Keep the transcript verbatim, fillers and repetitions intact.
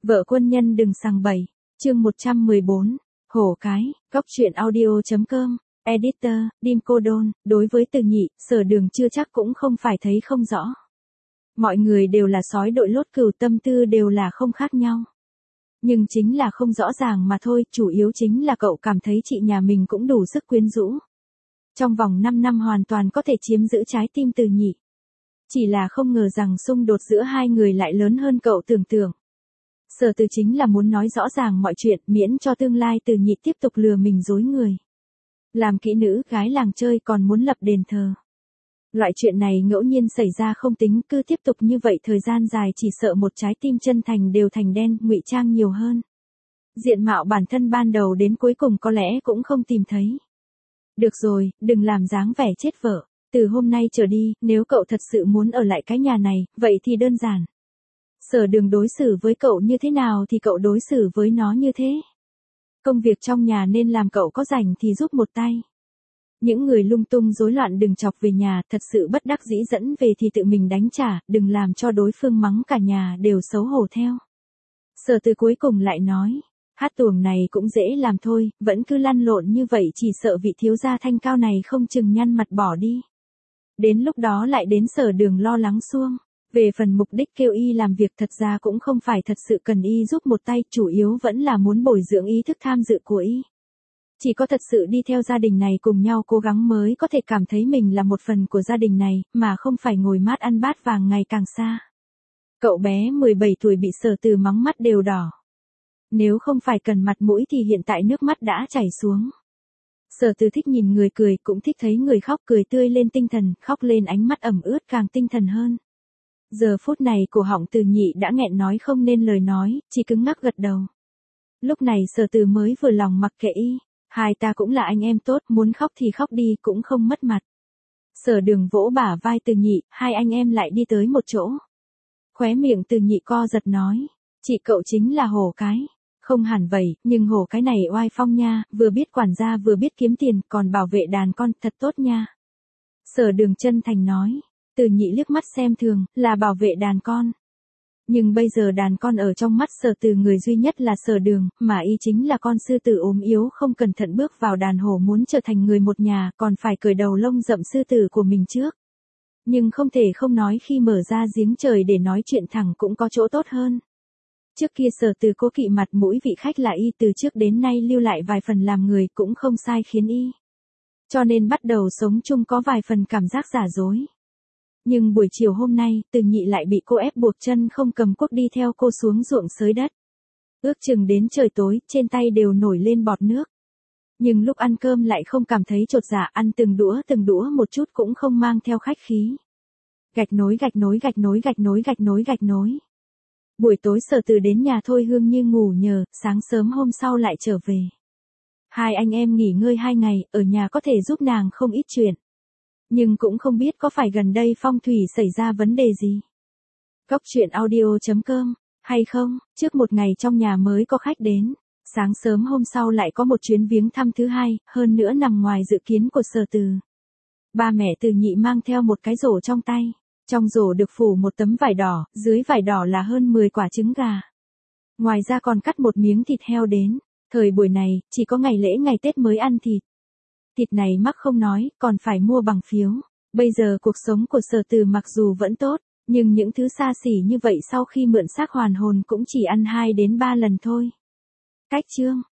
Vợ quân nhân đừng sằng bậy. Chương một trăm mười bốn. Hổ cái, góc truyện audio.com. Editor, Dim Cô Đôn. Đối với Từ Nhị, Sở Đường chưa chắc cũng không phải thấy không rõ. Mọi người đều là sói đội lốt cừu, tâm tư đều là không khác nhau. Nhưng chính là không rõ ràng mà thôi, chủ yếu chính là cậu cảm thấy chị nhà mình cũng đủ sức quyến rũ. Trong vòng năm năm hoàn toàn có thể chiếm giữ trái tim Từ Nhị. Chỉ là không ngờ rằng xung đột giữa hai người lại lớn hơn cậu tưởng tượng. Sở Từ chính là muốn nói rõ ràng mọi chuyện, miễn cho tương lai Từ Nhị tiếp tục lừa mình dối người. Làm kỹ nữ gái làng chơi còn muốn lập đền thờ. Loại chuyện này ngẫu nhiên xảy ra không tính, cứ tiếp tục như vậy thời gian dài chỉ sợ một trái tim chân thành đều thành đen, ngụy trang nhiều hơn. Diện mạo bản thân ban đầu đến cuối cùng có lẽ cũng không tìm thấy. Được rồi, đừng làm dáng vẻ chết vợ. Từ hôm nay trở đi, nếu cậu thật sự muốn ở lại cái nhà này, vậy thì đơn giản. Sở Đường đối xử với cậu như thế nào thì cậu đối xử với nó như thế. Công việc trong nhà nên làm cậu có rảnh thì giúp một tay. Những người lung tung rối loạn đừng chọc về nhà, thật sự bất đắc dĩ dẫn về thì tự mình đánh trả, đừng làm cho đối phương mắng cả nhà đều xấu hổ theo. Sở Từ cuối cùng lại nói, hát tuồng này cũng dễ làm thôi, vẫn cứ lăn lộn như vậy chỉ sợ vị thiếu gia thanh cao này không chừng nhăn mặt bỏ đi. Đến lúc đó lại đến Sở Đường lo lắng xuông. Về phần mục đích kêu y làm việc thật ra cũng không phải thật sự cần y giúp một tay, chủ yếu vẫn là muốn bồi dưỡng ý thức tham dự của y. Chỉ có thật sự đi theo gia đình này cùng nhau cố gắng mới có thể cảm thấy mình là một phần của gia đình này, mà không phải ngồi mát ăn bát vàng ngày càng xa. Cậu bé mười bảy tuổi bị Sở Từ mắng mắt đều đỏ. Nếu không phải cần mặt mũi thì hiện tại nước mắt đã chảy xuống. Sở Từ thích nhìn người cười, cũng thích thấy người khóc, cười tươi lên tinh thần, khóc lên ánh mắt ẩm ướt càng tinh thần hơn. Giờ phút này cổ họng Từ Nhị đã nghẹn nói không nên lời nói, chỉ cứng ngắc gật đầu. Lúc này Sở Từ mới vừa lòng mặc kệ y, hai ta cũng là anh em tốt, muốn khóc thì khóc đi cũng không mất mặt. Sở Đường vỗ bả vai Từ Nhị, hai anh em lại đi tới một chỗ. Khóe miệng Từ Nhị co giật nói, chị cậu chính là Hổ cái. Không hẳn vậy, nhưng Hổ cái này oai phong nha, vừa biết quản gia vừa biết kiếm tiền, còn bảo vệ đàn con, thật tốt nha. Sở Đường chân thành nói. Từ Nhị liếc mắt xem thường, là bảo vệ đàn con. Nhưng bây giờ đàn con ở trong mắt Sở Từ người duy nhất là Sở Đường, mà y chính là con sư tử ốm yếu không cẩn thận bước vào đàn hổ muốn trở thành người một nhà, còn phải cởi đầu lông rậm sư tử của mình trước. Nhưng không thể không nói khi mở ra giếng trời để nói chuyện thẳng cũng có chỗ tốt hơn. Trước kia Sở Từ cố kỵ mặt mũi vị khách là y, từ trước đến nay lưu lại vài phần làm người cũng không sai khiến y. Cho nên bắt đầu sống chung có vài phần cảm giác giả dối. Nhưng buổi chiều hôm nay, Từ Nhị lại bị cô ép buộc chân không cầm cuốc đi theo cô xuống ruộng xới đất. Ước chừng đến trời tối, trên tay đều nổi lên bọt nước. Nhưng lúc ăn cơm lại không cảm thấy chột dạ, ăn từng đũa từng đũa một chút cũng không mang theo khách khí. Gạch nối gạch nối gạch nối gạch nối gạch nối gạch nối. Buổi tối Sở Từ đến nhà Thôi Hương Như ngủ nhờ, sáng sớm hôm sau lại trở về. Hai anh em nghỉ ngơi hai ngày, ở nhà có thể giúp nàng không ít chuyện. Nhưng cũng không biết có phải gần đây phong thủy xảy ra vấn đề gì. Góc truyện audio.com, hay không, trước một ngày trong nhà mới có khách đến, sáng sớm hôm sau lại có một chuyến viếng thăm thứ hai, hơn nữa nằm ngoài dự kiến của Sở Từ. Ba mẹ Từ Nhị mang theo một cái rổ trong tay, trong rổ được phủ một tấm vải đỏ, dưới vải đỏ là hơn mười quả trứng gà. Ngoài ra còn cắt một miếng thịt heo đến, thời buổi này, chỉ có ngày lễ ngày Tết mới ăn thịt. Thịt này mắc không nói, còn phải mua bằng phiếu. Bây giờ cuộc sống của Sở Từ mặc dù vẫn tốt, nhưng những thứ xa xỉ như vậy sau khi mượn xác hoàn hồn cũng chỉ ăn hai đến ba lần thôi. Cách chương